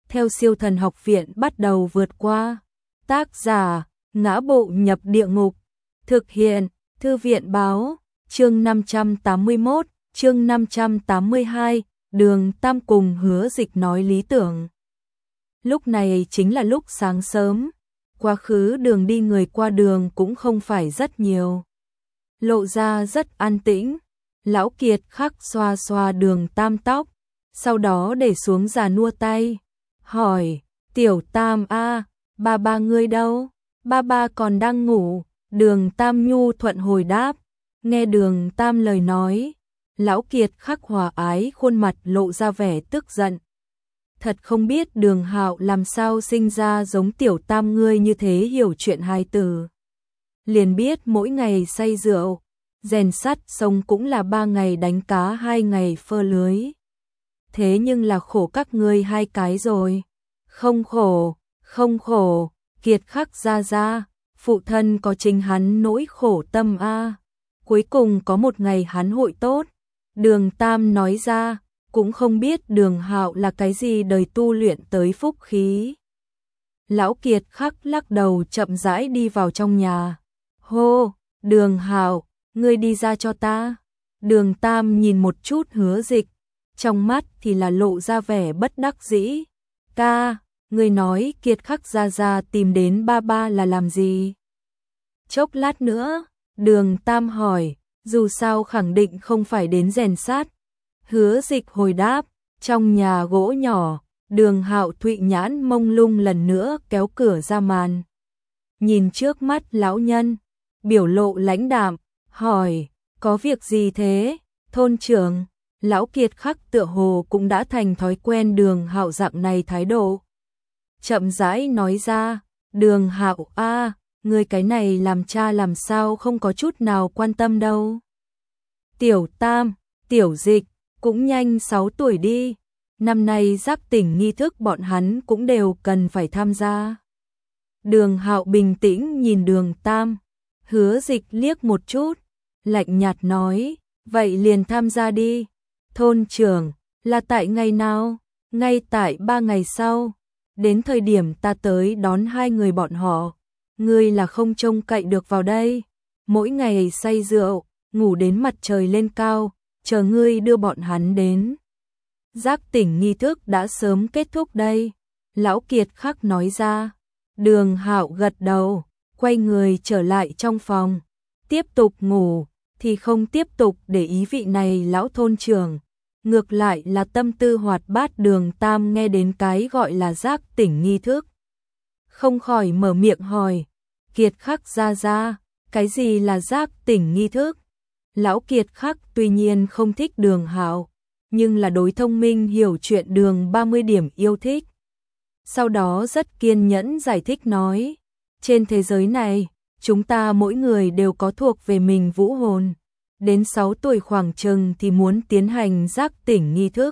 theo Siêu Thần Học Viện bắt đầu vượt qua. Tác giả: Ngã Bộ Nhập Địa Ngục. Thực hiện: Thư viện báo. Chương 581, chương 582, Đường Tam cùng Hứa Dịch nói lý tưởng. Lúc này chính là lúc sáng sớm, quá khứ đường đi người qua đường cũng không phải rất nhiều. Lộ ra rất an tĩnh, Lão Kiệt Khắc xoa xoa Đường Tam tóc, sau đó để xuống già nua tay, hỏi: "Tiểu Tam a, ba ba ngươi đâu?" "Ba ba còn đang ngủ." Đường Tam nhu thuận hồi đáp. Nghe Đường Tam lời nói, Lão Kiệt Khắc hòa ái khuôn mặt lộ ra vẻ tức giận. Thật không biết Đường Hạo làm sao sinh ra giống Tiểu Tam ngươi như thế hiểu chuyện hài tử. Liền biết mỗi ngày say rượu, rèn sắt xong cũng là 3 ngày đánh cá 2 ngày phơ lưới. Thế nhưng là khổ các ngươi 2 cái rồi. Không khổ, không khổ, Kiệt Khắc ra ra, phụ thân có chính hắn nỗi khổ tâm a. Cuối cùng có một ngày hắn hội tốt. Đường Tam nói ra, cũng không biết Đường Hạo là cái gì đời tu luyện tới phúc khí. Lão Kiệt Khắc lắc đầu chậm rãi đi vào trong nhà. Hô, Đường Hạo, ngươi đi ra cho ta. Đường Tam nhìn một chút Hứa Dịch, trong mắt thì là lộ ra vẻ bất đắc dĩ. Ca, ngươi nói Kiệt Khắc ra ra tìm đến ba ba là làm gì? Chốc lát nữa, Đường Tam hỏi, dù sao khẳng định không phải đến rèn sát. Hứa Dịch hồi đáp, trong nhà gỗ nhỏ, Đường Hạo thụy nhãn mông lung lần nữa kéo cửa ra màn. Nhìn trước mắt lão nhân, biểu lộ lãnh đạm, hỏi, có việc gì thế? Thôn trưởng. Lão Kiệt Khắc tựa hồ cũng đã thành thói quen Đường Hạo dạng này thái độ. Chậm rãi nói ra, Đường Hạo a, ngươi cái này làm cha làm sao không có chút nào quan tâm đâu. Tiểu Tam, Tiểu Dịch, cũng nhanh 6 tuổi đi. Năm nay giác tỉnh nghi thức bọn hắn cũng đều cần phải tham gia. Đường Hạo bình tĩnh nhìn Đường Tam, Hứa Dịch liếc một chút, lạnh nhạt nói, vậy liền tham gia đi. Thôn trưởng, là tại ngày nào? Ngay tại 3 ngày sau. Đến thời điểm ta tới đón 2 người bọn họ. Ngươi là không trông cậy được vào đây. Mỗi ngày say rượu, ngủ đến mặt trời lên cao, chờ ngươi đưa bọn hắn đến. Giác tỉnh nghi thức đã sớm kết thúc đây. Lão Kiệt Khắc nói ra. Đường Hạo gật đầu, quay người trở lại trong phòng. Tiếp tục ngủ, thì không tiếp tục để ý vị này lão thôn trưởng. Ngược lại là tâm tư hoạt bát Đường Tam nghe đến cái gọi là giác tỉnh nghi thức. Không khỏi mở miệng hỏi, Kiệt Khắc ra ra, cái gì là giác tỉnh nghi thức? Lão Kiệt Khắc tuy nhiên không thích Đường Hạo, nhưng là đối thông minh hiểu chuyện Đường 30 điểm yêu thích. Sau đó rất kiên nhẫn giải thích nói, trên thế giới này, chúng ta mỗi người đều có thuộc về mình vũ hồn. Đến 6 tuổi khoảng chừng thì muốn tiến hành giác tỉnh nghi thức.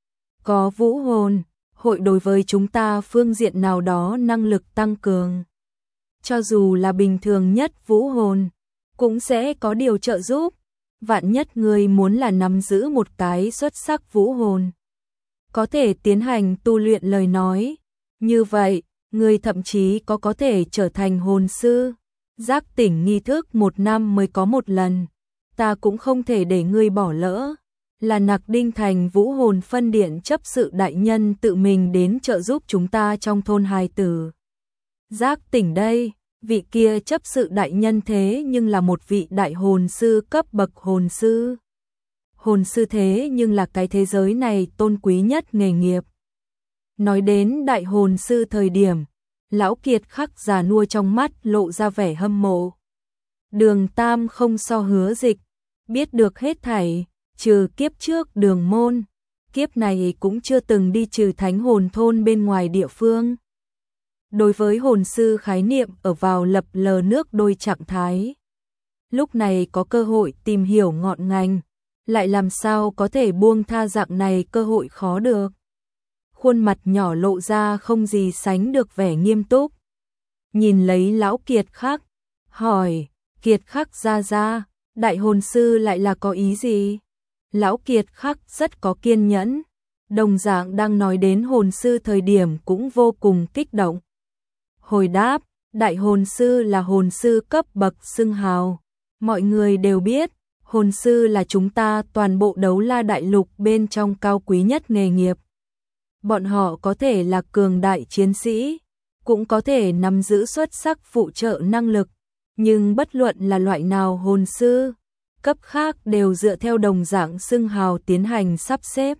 Có vũ hồn, hội đối với chúng ta phương diện nào đó năng lực tăng cường. Cho dù là bình thường nhất vũ hồn, cũng sẽ có điều trợ giúp. Vạn nhất người muốn là nắm giữ một cái xuất sắc vũ hồn, có thể tiến hành tu luyện lời nói. Như vậy, người thậm chí có thể trở thành hồn sư. Giác tỉnh nghi thức 1 năm mới có 1 lần. Ta cũng không thể để ngươi bỏ lỡ. Là Nặc Đinh Thành vũ hồn phân điện chấp sự đại nhân tự mình đến trợ giúp chúng ta trong thôn hài tử. Giác tỉnh đây, vị kia chấp sự đại nhân thế nhưng là một vị đại hồn sư cấp bậc hồn sư. Hồn sư thế nhưng là cái thế giới này tôn quý nhất nghề nghiệp. Nói đến đại hồn sư thời điểm, Lão Kiệt Khắc già nua trong mắt lộ ra vẻ hâm mộ. Đường Tam không so Hứa Dịch, biết được hết thảy, trừ kiếp trước Đường môn, kiếp này cũng chưa từng đi trừ thánh hồn thôn bên ngoài địa phương. Đối với hồn sư khái niệm ở vào lập lờ nước đôi trạng thái. Lúc này có cơ hội tìm hiểu ngọn ngành, lại làm sao có thể buông tha dạng này cơ hội khó được. Khuôn mặt nhỏ lộ ra không gì sánh được vẻ nghiêm túc. Nhìn lấy Lão Kiệt Khắc, hỏi, Kiệt Khắc ra ra, đại hồn sư lại là có ý gì? Lão Kiệt Khắc rất có kiên nhẫn, Đồng dạng đang nói đến hồn sư thời điểm cũng vô cùng kích động. Hồi đáp, đại hồn sư là hồn sư cấp bậc xưng hào. Mọi người đều biết, hồn sư là chúng ta toàn bộ Đấu La đại lục bên trong cao quý nhất nghề nghiệp. Bọn họ có thể là cường đại chiến sĩ, cũng có thể nắm giữ xuất sắc phụ trợ năng lực, nhưng bất luận là loại nào hồn sư, cấp khác đều dựa theo đồng dạng xưng hào tiến hành sắp xếp.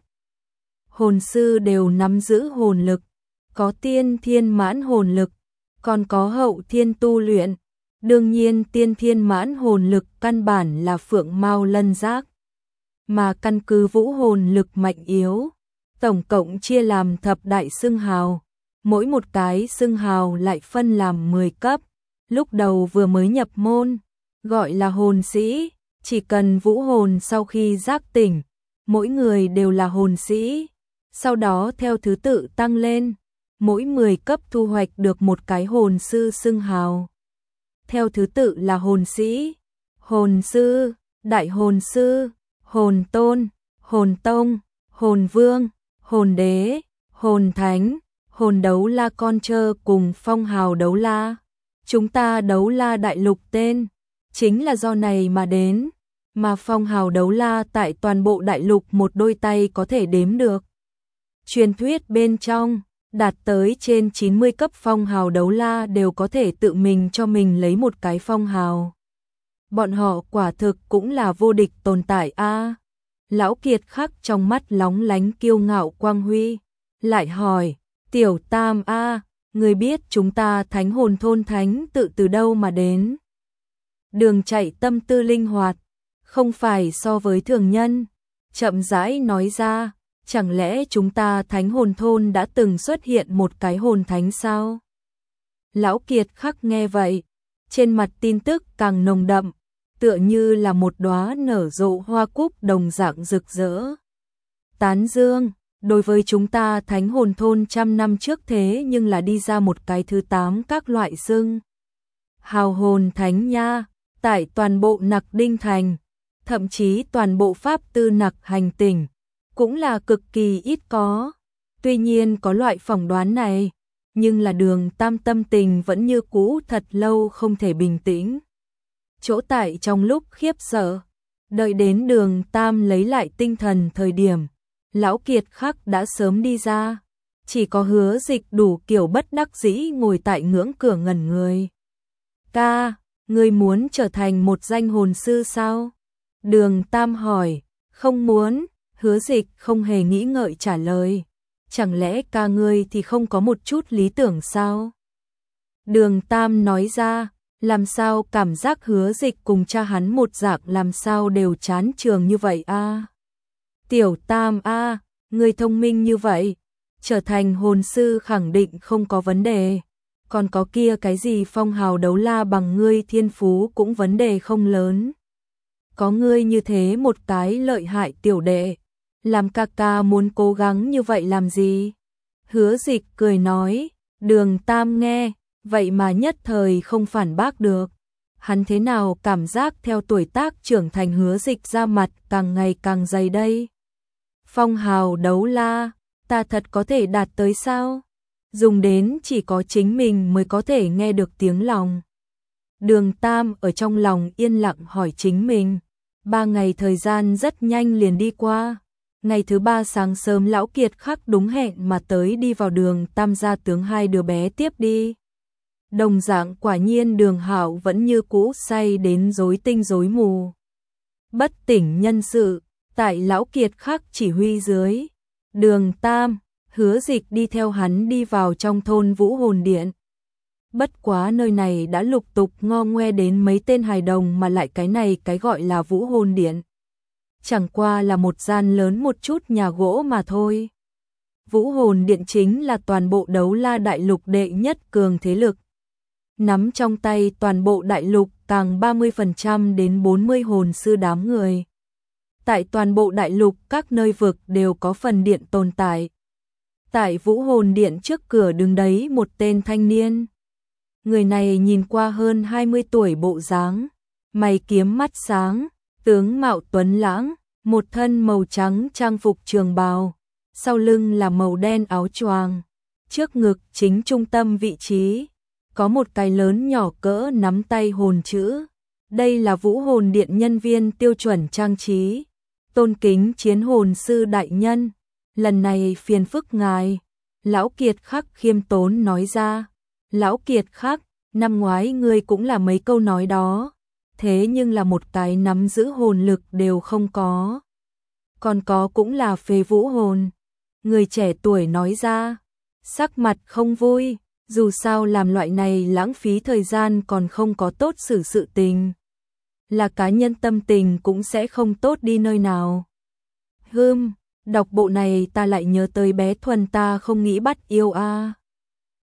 Hồn sư đều nắm giữ hồn lực, có tiên thiên mãn hồn lực, còn có hậu thiên tu luyện. Đương nhiên tiên thiên mãn hồn lực căn bản là phượng mao lân giác, mà căn cứ vũ hồn lực mạnh yếu, tổng cộng chia làm thập đại xưng hào, mỗi một cái xưng hào lại phân làm 10 cấp. Lúc đầu vừa mới nhập môn, gọi là hồn sĩ, chỉ cần vũ hồn sau khi giác tỉnh, mỗi người đều là hồn sĩ, sau đó theo thứ tự tăng lên, mỗi 10 cấp thu hoạch được một cái hồn sư xưng hào. Theo thứ tự là hồn sĩ, hồn sư, đại hồn sư, hồn tôn, hồn tông, hồn vương, hồn đế, hồn thánh, hồn đấu la con trơ cùng phong hào đấu la. Chúng ta Đấu La đại lục tên chính là do này mà đến, mà phong hào đấu la tại toàn bộ đại lục một đôi tay có thể đếm được. Truyền thuyết bên trong, đạt tới trên 90 cấp phong hào đấu la đều có thể tự mình cho mình lấy một cái phong hào. Bọn họ quả thực cũng là vô địch tồn tại a. Lão Kiệt Khắc trong mắt lóng lánh kiêu ngạo quang huy, lại hỏi, Tiểu Tam a, người biết chúng ta thánh hồn thôn thánh tự từ đâu mà đến? Đường Chạy tâm tư linh hoạt, không phải so với thường nhân, chậm rãi nói ra, chẳng lẽ chúng ta thánh hồn thôn đã từng xuất hiện một cái hồn thánh sao? Lão Kiệt Khắc nghe vậy, trên mặt tin tức càng nồng đậm, tựa như là một đóa nở rộ hoa cúc đồng dạng rực rỡ. Tán dương, đối với chúng ta thánh hồn thôn trăm năm trước thế nhưng là đi ra một cái thứ 8 các loại xưng hào hồn thánh nha, tại toàn bộ Nặc Đinh Thành, thậm chí toàn bộ Pháp Tư Nặc hành tỉnh, cũng là cực kỳ ít có. Tuy nhiên có loại phỏng đoán này, nhưng là Đường Tam tâm tình vẫn như cũ thật lâu không thể bình tĩnh. Chỗ tại trong lúc khiếp sợ, đợi đến Đường Tam lấy lại tinh thần thời điểm, Lão Kiệt Khắc đã sớm đi ra, chỉ có Hứa Dịch đủ kiểu bất đắc dĩ ngồi tại ngưỡng cửa ngẩn người. Ca, ngươi muốn trở thành một danh hồn sư sao? Đường Tam hỏi. Không muốn, Hứa Dịch không hề nghĩ ngợi trả lời. Chẳng lẽ ca ngươi thì không có một chút lý tưởng sao? Đường Tam nói ra, làm sao cảm giác Hứa Dịch cùng cha hắn một dạng làm sao đều chán trường như vậy a? Tiểu Tam a, ngươi thông minh như vậy, trở thành hồn sư khẳng định không có vấn đề. Còn có kia cái gì phong hào đấu la bằng ngươi thiên phú cũng vấn đề không lớn. Có ngươi như thế một cái lợi hại tiểu đệ, làm ca ca muốn cố gắng như vậy làm gì? Hứa Dịch cười nói, Đường Tam nghe, vậy mà nhất thời không phản bác được. Hắn thế nào cảm giác theo tuổi tác trưởng thành Hứa Dịch ra mặt càng ngày càng dày đây. Phong hào đấu la, ta thật có thể đạt tới sao? Dùng đến chỉ có chính mình mới có thể nghe được tiếng lòng. Đường Tam ở trong lòng yên lặng hỏi chính mình. 3 ngày thời gian rất nhanh liền đi qua. Ngày thứ 3 sáng sớm Lão Kiệt Khắc đúng hẹn mà tới đi vào Đường Tam gia tướng 2 đứa bé tiếp đi. Đồng dạng quả nhiên Đường Hạo vẫn như cũ say đến rối tinh rối mù. Bất tỉnh nhân sự, tại Lão Kiệt Khắc chỉ huy dưới, Đường Tam, Hứa Dịch đi theo hắn đi vào trong thôn Vũ Hồn Điện. Bất quá nơi này đã lục tục ngo ngoe đến mấy tên hài đồng mà lại cái này cái gọi là Vũ Hồn Điện. Chẳng qua là một gian lớn một chút nhà gỗ mà thôi. Vũ Hồn Điện chính là toàn bộ Đấu La đại lục đệ nhất cường thế lực. Nắm trong tay toàn bộ đại lục càng 30% đến 40 hồn sư đám người. Tại toàn bộ đại lục các nơi vực đều có phần điện tồn tại. Tại Vũ Hồn Điện trước cửa đứng đấy một tên thanh niên. Người này nhìn qua hơn 20 tuổi bộ dáng, mày kiếm mắt sáng, tướng mạo tuấn lãng, một thân màu trắng trang phục trường bào, sau lưng là màu đen áo choàng, trước ngực chính trung tâm vị trí, có một cái lớn nhỏ cỡ nắm tay hồn chữ. Đây là Vũ Hồn Điện nhân viên tiêu chuẩn trang trí. Tôn kính chiến hồn sư đại nhân, lần này phiền phức ngài. Lão Kiệt Khắc khiêm tốn nói ra. Lão Kiệt Khắc, năm ngoái ngươi cũng là mấy câu nói đó, thế nhưng là một cái nắm giữ hồn lực đều không có. Còn có cũng là phế vũ hồn. Người trẻ tuổi nói ra, sắc mặt không vui, dù sao làm loại này lãng phí thời gian còn không có tốt xử sự tình. Là cá nhân tâm tình cũng sẽ không tốt đi nơi nào. Đọc bộ này ta lại nhớ tới bé Thuần ta không nghĩ bắt yêu a.